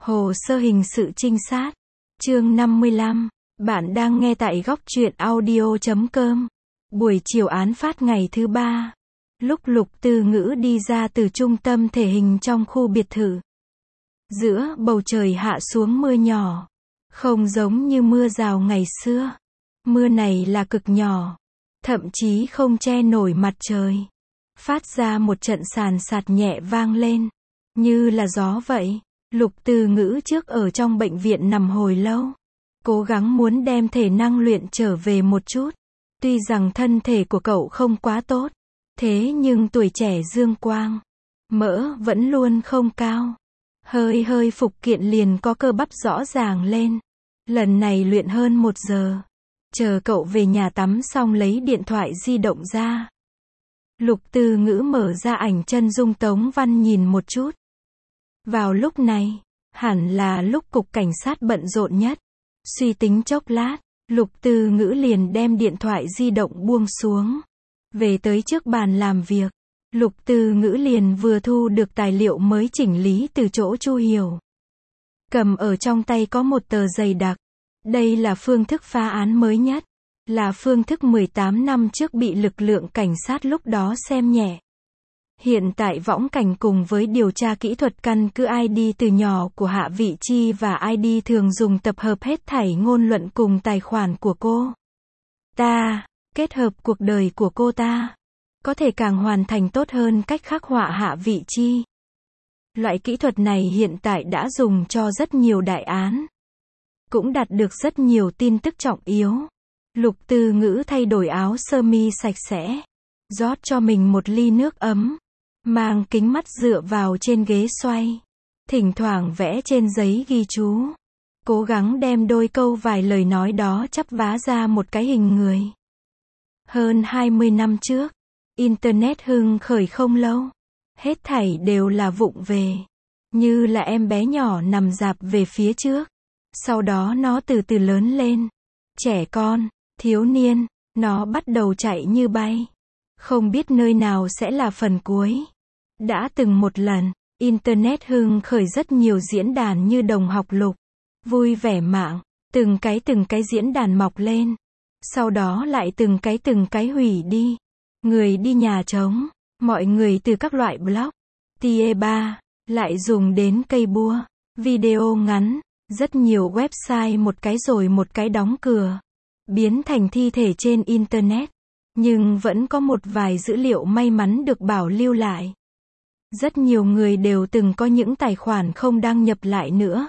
Hồ sơ hình sự trinh sát. Chương 55. Bạn đang nghe tại góc truyện audio.com. Buổi chiều án phát ngày thứ 3. Lúc Lục Tư Ngữ đi ra từ trung tâm thể hình trong khu biệt thự. Giữa bầu trời hạ xuống mưa nhỏ. Không giống như mưa rào ngày xưa. Mưa này là cực nhỏ. Thậm chí không che nổi mặt trời. Phát ra một trận sàn sạt nhẹ vang lên. Như là gió vậy. Lục Tư Ngữ trước ở trong bệnh viện nằm hồi lâu. Cố gắng muốn đem thể năng luyện trở về một chút. Tuy rằng thân thể của cậu không quá tốt. Thế nhưng tuổi trẻ dương quang. Mỡ vẫn luôn không cao. Hơi phục kiện liền có cơ bắp rõ ràng lên. Lần này luyện hơn 1 giờ. Chờ cậu về nhà tắm xong lấy điện thoại di động ra. Lục Tư Ngữ mở ra ảnh chân dung Tống Văn nhìn một chút. Vào lúc này, hẳn là lúc cục cảnh sát bận rộn nhất. Suy tính chốc lát, Lục Tư Ngữ liền đem điện thoại di động buông xuống. Về tới trước bàn làm việc, Lục Tư Ngữ liền vừa thu được tài liệu mới chỉnh lý từ chỗ Chu Hiểu. Cầm ở trong tay có một tờ dày đặc. Đây là phương thức phá án mới nhất. Là phương thức 18 năm trước bị lực lượng cảnh sát lúc đó xem nhẹ. Hiện tại võng cảnh cùng với điều tra kỹ thuật căn cứ ID từ nhỏ của Hạ Vị Chi và ID thường dùng tập hợp hết thảy ngôn luận cùng tài khoản của cô ta, kết hợp cuộc đời của cô ta, có thể càng hoàn thành tốt hơn cách khắc họa Hạ Vị Chi. Loại kỹ thuật này hiện tại đã dùng cho rất nhiều đại án. Cũng đạt được rất nhiều tin tức trọng yếu. Lục Tư Ngữ thay đổi áo sơ mi sạch sẽ. Rót cho mình một ly nước ấm. Mang kính mắt dựa vào trên ghế xoay. Thỉnh thoảng vẽ trên giấy ghi chú. Cố gắng đem đôi câu vài lời nói đó chắp vá ra một cái hình người. Hơn 20 năm trước, Internet hưng khởi không lâu. Hết thảy đều là vụng về. Như là em bé nhỏ nằm rạp về phía trước. Sau đó nó từ từ lớn lên. Trẻ con, thiếu niên, nó bắt đầu chạy như bay. Không biết nơi nào sẽ là phần cuối. Đã từng một lần, Internet hưng khởi rất nhiều diễn đàn như Đồng Học Lục, Vui Vẻ Mạng, từng cái diễn đàn mọc lên. Sau đó lại từng cái hủy đi. Người đi nhà trống, mọi người từ các loại blog, tie3, lại dùng đến cây bua, video ngắn, rất nhiều website một cái rồi một cái đóng cửa, biến thành thi thể trên Internet. Nhưng vẫn có một vài dữ liệu may mắn được bảo lưu lại. Rất nhiều người đều từng có những tài khoản không đăng nhập lại nữa.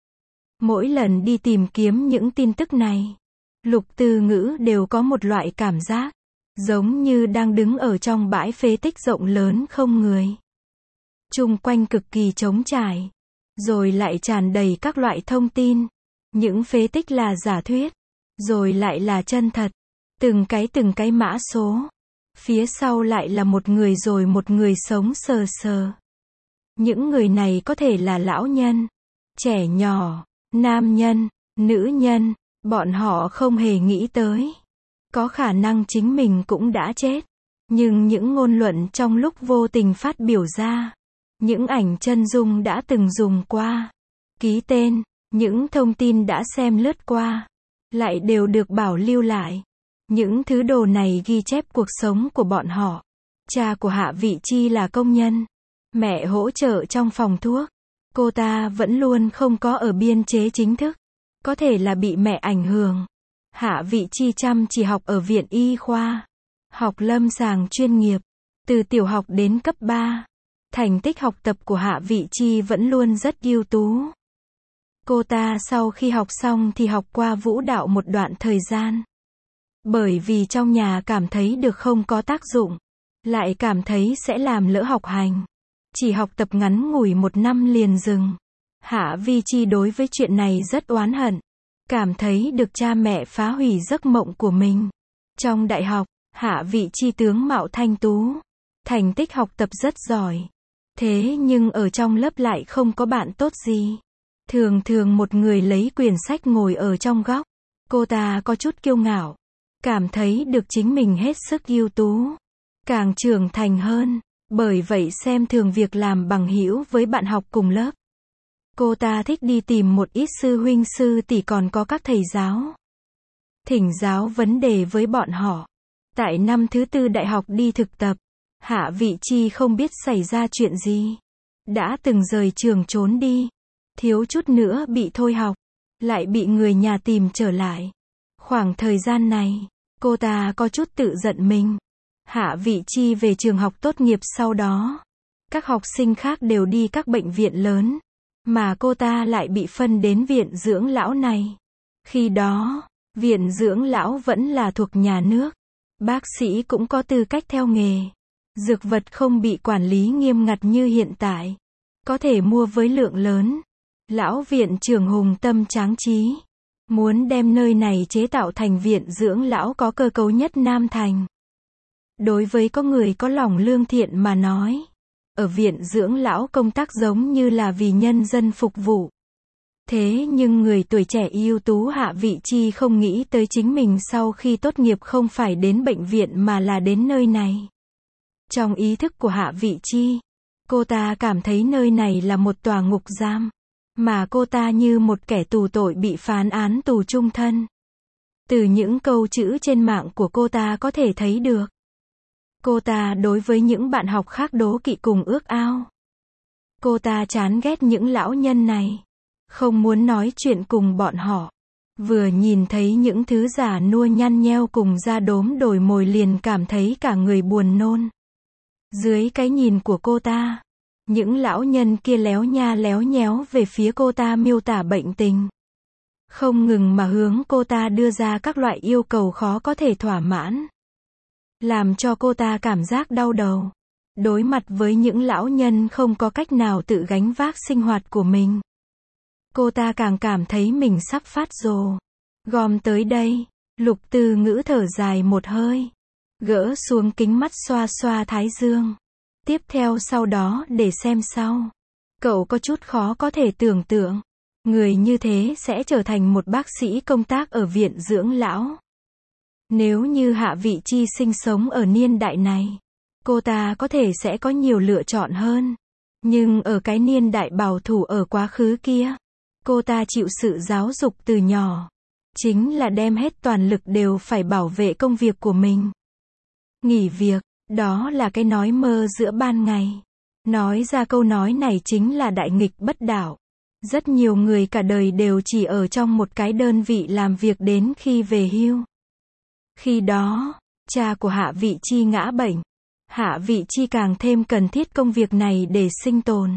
Mỗi lần đi tìm kiếm những tin tức này, Lục Tư Ngữ đều có một loại cảm giác, giống như đang đứng ở trong bãi phế tích rộng lớn không người. Chung quanh cực kỳ trống trải, rồi lại tràn đầy các loại thông tin. Những phế tích là giả thuyết, rồi lại là chân thật. Từng cái mã số. Phía sau lại là một người rồi một người sống sờ sờ. Những người này có thể là lão nhân, trẻ nhỏ, nam nhân, nữ nhân. Bọn họ không hề nghĩ tới. Có khả năng chính mình cũng đã chết. Nhưng những ngôn luận trong lúc vô tình phát biểu ra. Những ảnh chân dung đã từng dùng qua. Ký tên, những thông tin đã xem lướt qua. Lại đều được bảo lưu lại. Những thứ đồ này ghi chép cuộc sống của bọn họ. Cha của Hạ Vị Chi là công nhân. Mẹ hỗ trợ trong phòng thuốc. Cô ta vẫn luôn không có ở biên chế chính thức. Có thể là bị mẹ ảnh hưởng. Hạ Vị Chi chăm chỉ học ở viện y khoa. Học lâm sàng chuyên nghiệp. Từ tiểu học đến cấp 3. Thành tích học tập của Hạ Vị Chi vẫn luôn rất ưu tú. Cô ta sau khi học xong thì học qua vũ đạo một đoạn thời gian. Bởi vì trong nhà cảm thấy được không có tác dụng. Lại cảm thấy sẽ làm lỡ học hành. Chỉ học tập ngắn ngủi 1 năm liền dừng. Hạ Vi Chi đối với chuyện này rất oán hận. Cảm thấy được cha mẹ phá hủy giấc mộng của mình. Trong đại học, Hạ Vị Chi tướng mạo thanh tú. Thành tích học tập rất giỏi. Thế nhưng ở trong lớp lại không có bạn tốt gì. Thường thường một người lấy quyển sách ngồi ở trong góc. Cô ta có chút kiêu ngạo. Cảm thấy được chính mình hết sức ưu tú. Càng trưởng thành hơn. Bởi vậy xem thường việc làm bằng hữu với bạn học cùng lớp. Cô ta thích đi tìm một ít sư huynh sư tỷ còn có các thầy giáo. Thỉnh giáo vấn đề với bọn họ. Tại năm thứ tư đại học đi thực tập, Hạ Vị Chi không biết xảy ra chuyện gì. Đã từng rời trường trốn đi. Thiếu chút nữa bị thôi học. Lại bị người nhà tìm trở lại. Khoảng thời gian này, cô ta có chút tự giận mình. Hạ Vị Chi về trường học tốt nghiệp sau đó. Các học sinh khác đều đi các bệnh viện lớn. Mà cô ta lại bị phân đến viện dưỡng lão này. Khi đó, viện dưỡng lão vẫn là thuộc nhà nước. Bác sĩ cũng có tư cách theo nghề. Dược vật không bị quản lý nghiêm ngặt như hiện tại. Có thể mua với lượng lớn. Lão viện trưởng hùng tâm tráng trí. Muốn đem nơi này chế tạo thành viện dưỡng lão có cơ cấu nhất Nam Thành. Đối với có người có lòng lương thiện mà nói. Ở viện dưỡng lão công tác giống như là vì nhân dân phục vụ. Thế nhưng người tuổi trẻ ưu tú Hạ Vị Chi không nghĩ tới chính mình sau khi tốt nghiệp không phải đến bệnh viện mà là đến nơi này. Trong ý thức của Hạ Vị Chi, cô ta cảm thấy nơi này là một tòa ngục giam. Mà cô ta như một kẻ tù tội bị phán án tù chung thân. Từ những câu chữ trên mạng của cô ta có thể thấy được. Cô ta đối với những bạn học khác đố kỵ cùng ước ao. Cô ta chán ghét những lão nhân này. Không muốn nói chuyện cùng bọn họ. Vừa nhìn thấy những thứ già nua nhăn nheo cùng da đốm đồi mồi liền cảm thấy cả người buồn nôn. Dưới cái nhìn của cô ta, những lão nhân kia léo nha léo nhéo về phía cô ta miêu tả bệnh tình. Không ngừng mà hướng cô ta đưa ra các loại yêu cầu khó có thể thỏa mãn. Làm cho cô ta cảm giác đau đầu. Đối mặt với những lão nhân không có cách nào tự gánh vác sinh hoạt của mình. Cô ta càng cảm thấy mình sắp phát rồ. Gom tới đây, Lục Từ Ngữ thở dài một hơi. Gỡ xuống kính mắt xoa xoa thái dương. Tiếp theo sau đó để xem sau. Cậu có chút khó có thể tưởng tượng. Người như thế sẽ trở thành một bác sĩ công tác ở viện dưỡng lão. Nếu như Hạ Vị Chi sinh sống ở niên đại này, cô ta có thể sẽ có nhiều lựa chọn hơn. Nhưng ở cái niên đại bảo thủ ở quá khứ kia, cô ta chịu sự giáo dục từ nhỏ. Chính là đem hết toàn lực đều phải bảo vệ công việc của mình. Nghỉ việc, đó là cái nói mơ giữa ban ngày. Nói ra câu nói này chính là đại nghịch bất đạo. Rất nhiều người cả đời đều chỉ ở trong một cái đơn vị làm việc đến khi về hưu. Khi đó, cha của Hạ Vị Chi ngã bệnh. Hạ Vị Chi càng thêm cần thiết công việc này để sinh tồn.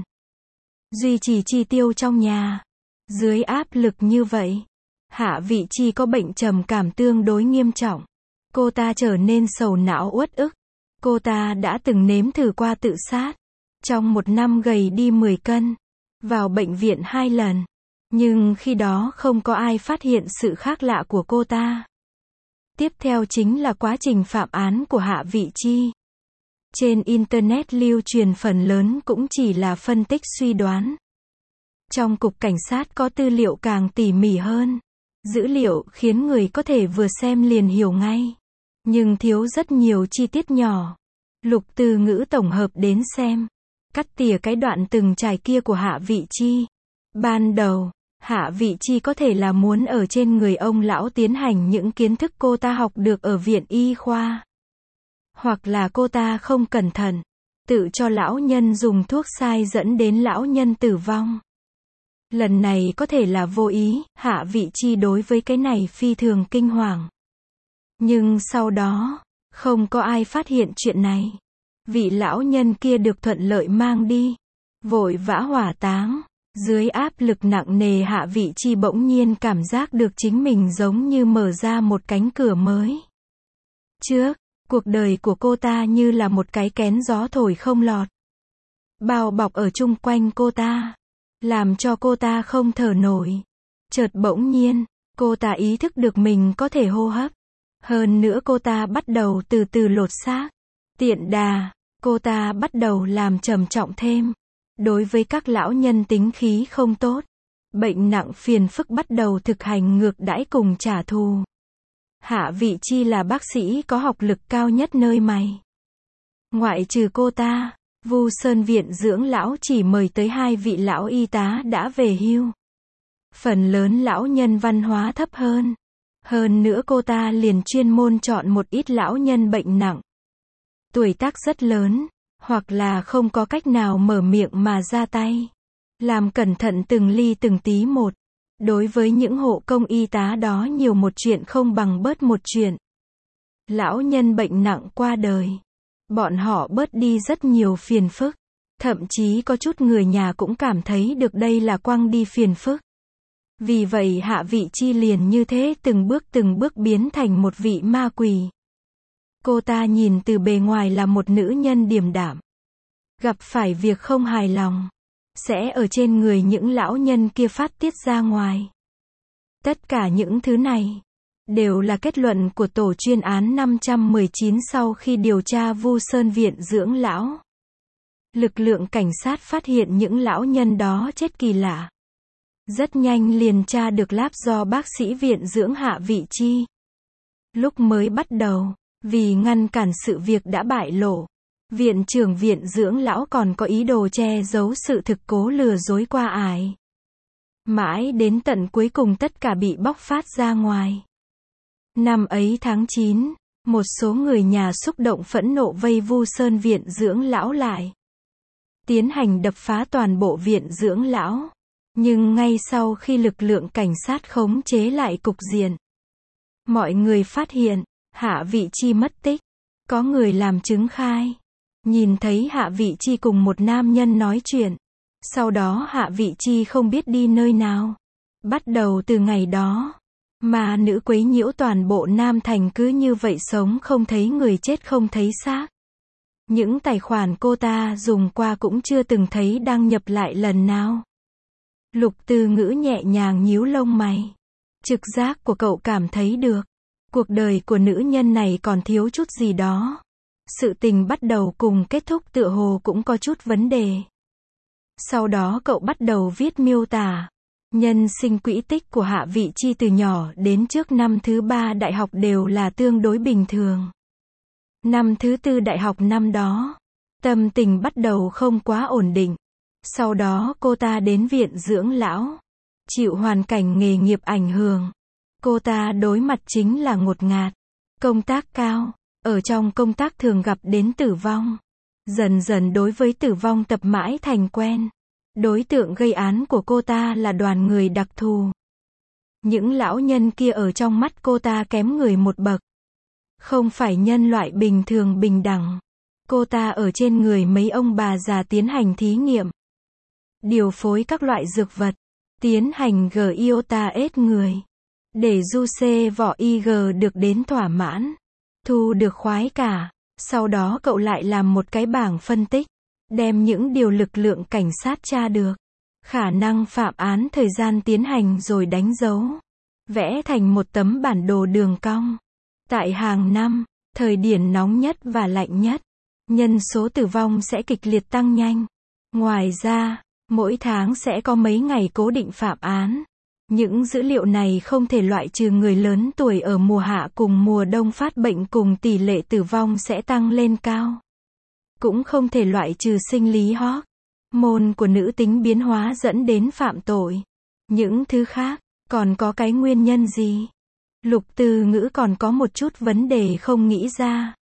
Duy trì chi tiêu trong nhà. Dưới áp lực như vậy, Hạ Vị Chi có bệnh trầm cảm tương đối nghiêm trọng. Cô ta trở nên sầu não uất ức. Cô ta đã từng nếm thử qua tự sát. Trong một năm gầy đi 10 cân. Vào bệnh viện 2 lần. Nhưng khi đó không có ai phát hiện sự khác lạ của cô ta. Tiếp theo chính là quá trình phạm án của Hạ Vị Chi. Trên Internet lưu truyền phần lớn cũng chỉ là phân tích suy đoán. Trong cục cảnh sát có tư liệu càng tỉ mỉ hơn. Dữ liệu khiến người có thể vừa xem liền hiểu ngay. Nhưng thiếu rất nhiều chi tiết nhỏ. Lục Từ Ngữ tổng hợp đến xem. Cắt tỉa cái đoạn từng trải kia của Hạ Vị Chi. Ban đầu, Hạ Vị Chi có thể là muốn ở trên người ông lão tiến hành những kiến thức cô ta học được ở viện y khoa. Hoặc là cô ta không cẩn thận, tự cho lão nhân dùng thuốc sai dẫn đến lão nhân tử vong. Lần này có thể là vô ý, Hạ Vị Chi đối với cái này phi thường kinh hoàng. Nhưng sau đó, không có ai phát hiện chuyện này. Vị lão nhân kia được thuận lợi mang đi, vội vã hỏa táng. Dưới áp lực nặng nề Hạ Vị Chi bỗng nhiên cảm giác được chính mình giống như mở ra một cánh cửa mới. Trước, cuộc đời của cô ta như là một cái kén gió thổi không lọt. Bao bọc ở chung quanh cô ta, làm cho cô ta không thở nổi. Chợt bỗng nhiên, cô ta ý thức được mình có thể hô hấp. Hơn nữa cô ta bắt đầu từ từ lột xác. Tiện đà, cô ta bắt đầu làm trầm trọng thêm. Đối với các lão nhân tính khí không tốt, bệnh nặng phiền phức bắt đầu thực hành ngược đãi cùng trả thù. Hạ Vị Chi là bác sĩ có học lực cao nhất nơi mày. Ngoại trừ cô ta, Vu Sơn Viện dưỡng lão chỉ mời tới 2 vị lão y tá đã về hưu. Phần lớn lão nhân văn hóa thấp hơn. Hơn nữa cô ta liền chuyên môn chọn một ít lão nhân bệnh nặng. Tuổi tác rất lớn, hoặc là không có cách nào mở miệng mà ra tay. Làm cẩn thận từng ly từng tí một. Đối với những hộ công y tá đó nhiều một chuyện không bằng bớt một chuyện. Lão nhân bệnh nặng qua đời. Bọn họ bớt đi rất nhiều phiền phức. Thậm chí có chút người nhà cũng cảm thấy được đây là quăng đi phiền phức. Vì vậy Hạ Vị Chi liền như thế từng bước biến thành một vị ma quỷ. Cô ta nhìn từ bề ngoài là một nữ nhân điềm đạm. Gặp phải việc không hài lòng, sẽ ở trên người những lão nhân kia phát tiết ra ngoài. Tất cả những thứ này đều là kết luận của tổ chuyên án 519 sau khi điều tra Vu Sơn Viện dưỡng lão. Lực lượng cảnh sát phát hiện những lão nhân đó chết kỳ lạ. Rất nhanh liền tra được láp do bác sĩ viện dưỡng Hạ Vị Chi. Lúc mới bắt đầu, vì ngăn cản sự việc đã bại lộ, viện trưởng viện dưỡng lão còn có ý đồ che giấu sự thực, cố lừa dối qua ải. Mãi đến tận cuối cùng tất cả bị bóc phát ra ngoài. Năm ấy tháng 9, một số người nhà xúc động phẫn nộ vây Vu Sơn Viện dưỡng lão lại. Tiến hành đập phá toàn bộ viện dưỡng lão. Nhưng ngay sau khi lực lượng cảnh sát khống chế lại cục diện, mọi người phát hiện, Hạ Vị Chi mất tích. Có người làm chứng khai. Nhìn thấy Hạ Vị Chi cùng một nam nhân nói chuyện. Sau đó Hạ Vị Chi không biết đi nơi nào. Bắt đầu từ ngày đó, mà nữ quấy nhiễu toàn bộ Nam Thành cứ như vậy sống không thấy người chết không thấy xác. Những tài khoản cô ta dùng qua cũng chưa từng thấy đăng nhập lại lần nào. Lục Từ Ngữ nhẹ nhàng nhíu lông mày. Trực giác của cậu cảm thấy được. Cuộc đời của nữ nhân này còn thiếu chút gì đó. Sự tình bắt đầu cùng kết thúc tựa hồ cũng có chút vấn đề. Sau đó cậu bắt đầu viết miêu tả nhân sinh quỹ tích của Hạ Vị Chi từ nhỏ đến trước năm thứ 3 đại học đều là tương đối bình thường. Năm thứ 4 đại học năm đó, tâm tình bắt đầu không quá ổn định. Sau đó cô ta đến viện dưỡng lão. Chịu hoàn cảnh nghề nghiệp ảnh hưởng. Cô ta đối mặt chính là ngột ngạt. Công tác cao. Ở trong công tác thường gặp đến tử vong. Dần dần đối với tử vong tập mãi thành quen. Đối tượng gây án của cô ta là đoàn người đặc thù. Những lão nhân kia ở trong mắt cô ta kém người một bậc. Không phải nhân loại bình thường bình đẳng. Cô ta ở trên người mấy ông bà già tiến hành thí nghiệm. Điều phối các loại dược vật. Tiến hành GIOTA-S người. Để du xê vỏ IG được đến thỏa mãn. Thu được khoái cả. Sau đó cậu lại làm một cái bảng phân tích. Đem những điều lực lượng cảnh sát tra được. Khả năng phạm án thời gian tiến hành rồi đánh dấu. Vẽ thành một tấm bản đồ đường cong. Tại hàng năm, thời điểm nóng nhất và lạnh nhất, nhân số tử vong sẽ kịch liệt tăng nhanh. Ngoài ra, mỗi tháng sẽ có mấy ngày cố định phạm án. Những dữ liệu này không thể loại trừ người lớn tuổi ở mùa hạ cùng mùa đông phát bệnh cùng tỷ lệ tử vong sẽ tăng lên cao. Cũng không thể loại trừ sinh lý hormone của nữ tính biến hóa dẫn đến phạm tội. Những thứ khác, còn có cái nguyên nhân gì? Lục Từ Ngữ còn có một chút vấn đề không nghĩ ra.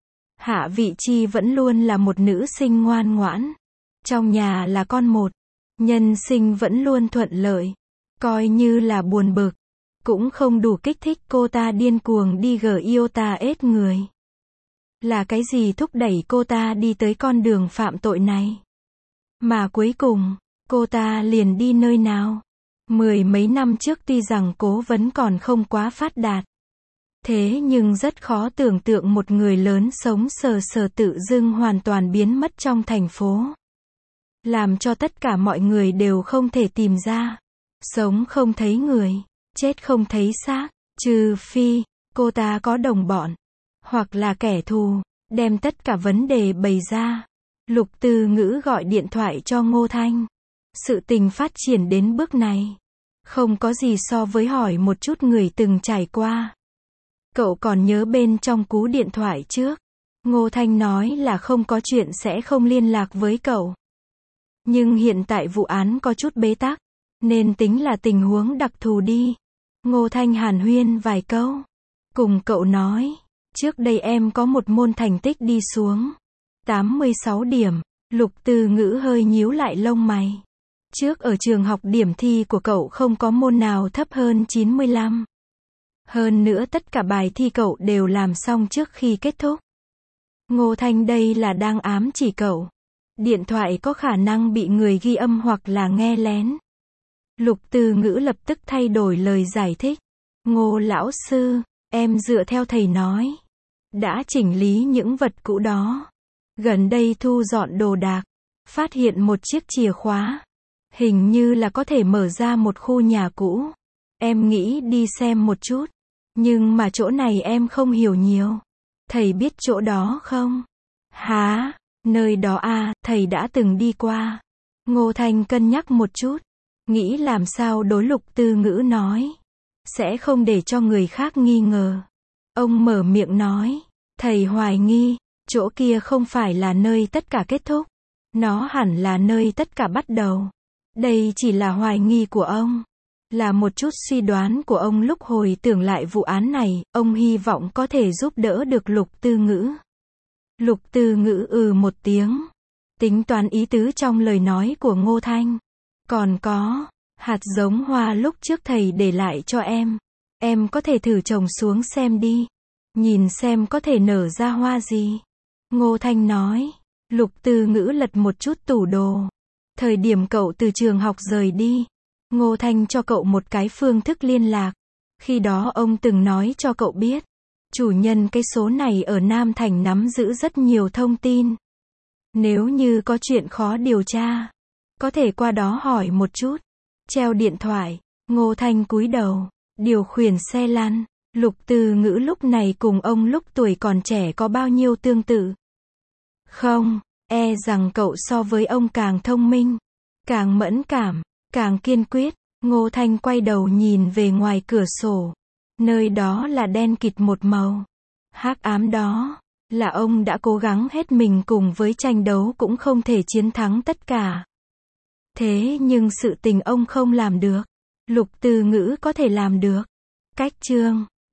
Hạ Vị Chi vẫn luôn là một nữ sinh ngoan ngoãn. Trong nhà là con một. Nhân sinh vẫn luôn thuận lợi. Coi như là buồn bực. Cũng không đủ kích thích cô ta điên cuồng đi GIOTA-S người. Là cái gì thúc đẩy cô ta đi tới con đường phạm tội này? Mà cuối cùng, cô ta liền đi nơi nào? Mười mấy năm trước tuy rằng cố vấn còn không quá phát đạt. Thế nhưng rất khó tưởng tượng một người lớn sống sờ sờ tự dưng hoàn toàn biến mất trong thành phố. Làm cho tất cả mọi người đều không thể tìm ra. Sống không thấy người, chết không thấy xác, trừ phi, cô ta có đồng bọn. Hoặc là kẻ thù, đem tất cả vấn đề bày ra. Lục Từ Ngữ gọi điện thoại cho Ngô Thanh. Sự tình phát triển đến bước này. Không có gì so với hỏi một chút người từng trải qua. Cậu còn nhớ bên trong cú điện thoại trước. Ngô Thanh nói là không có chuyện sẽ không liên lạc với cậu. Nhưng hiện tại vụ án có chút bế tắc, nên tính là tình huống đặc thù đi. Ngô Thanh hàn huyên vài câu. Cùng cậu nói, trước đây em có một môn thành tích đi xuống 86 điểm. Lục Từ Ngữ hơi nhíu lại lông mày. Trước ở trường học điểm thi của cậu không có môn nào thấp hơn 95. Hơn nữa tất cả bài thi cậu đều làm xong trước khi kết thúc. Ngô Thanh đây là đang ám chỉ cậu. Điện thoại có khả năng bị người ghi âm hoặc là nghe lén. Lục Từ Ngữ lập tức thay đổi lời giải thích. Ngô lão sư, em dựa theo thầy nói. Đã chỉnh lý những vật cũ đó. Gần đây thu dọn đồ đạc. Phát hiện một chiếc chìa khóa. Hình như là có thể mở ra một khu nhà cũ. Em nghĩ đi xem một chút. Nhưng mà chỗ này em không hiểu nhiều. Thầy biết chỗ đó không? Hả? Nơi đó à, thầy đã từng đi qua. Ngô Thanh cân nhắc một chút. Nghĩ làm sao đối Lục Từ Ngữ nói. Sẽ không để cho người khác nghi ngờ. Ông mở miệng nói. Thầy hoài nghi, chỗ kia không phải là nơi tất cả kết thúc. Nó hẳn là nơi tất cả bắt đầu. Đây chỉ là hoài nghi của ông. Là một chút suy đoán của ông lúc hồi tưởng lại vụ án này, ông hy vọng có thể giúp đỡ được Lục Từ Ngữ. Lục Từ Ngữ một tiếng. Tính toán ý tứ trong lời nói của Ngô Thanh. Còn có, hạt giống hoa lúc trước thầy để lại cho em. Em có thể thử trồng xuống xem đi. Nhìn xem có thể nở ra hoa gì. Ngô Thanh nói. Lục Từ Ngữ lật một chút tủ đồ. Thời điểm cậu từ trường học rời đi, Ngô Thanh cho cậu một cái phương thức liên lạc. Khi đó ông từng nói cho cậu biết, chủ nhân cái số này ở Nam Thành nắm giữ rất nhiều thông tin. Nếu như có chuyện khó điều tra, có thể qua đó hỏi một chút. Treo điện thoại, Ngô Thanh cúi đầu, điều khiển xe lăn. Lục Từ Ngữ lúc này cùng ông lúc tuổi còn trẻ có bao nhiêu tương tự? Không, e rằng cậu so với ông càng thông minh, càng mẫn cảm, càng kiên quyết. Ngô Thanh quay đầu nhìn về ngoài cửa sổ. Nơi đó là đen kịt một màu. Hắc ám đó, là ông đã cố gắng hết mình cùng với tranh đấu cũng không thể chiến thắng tất cả. Thế nhưng sự tình ông không làm được. Lục Từ Ngữ có thể làm được. Cách chương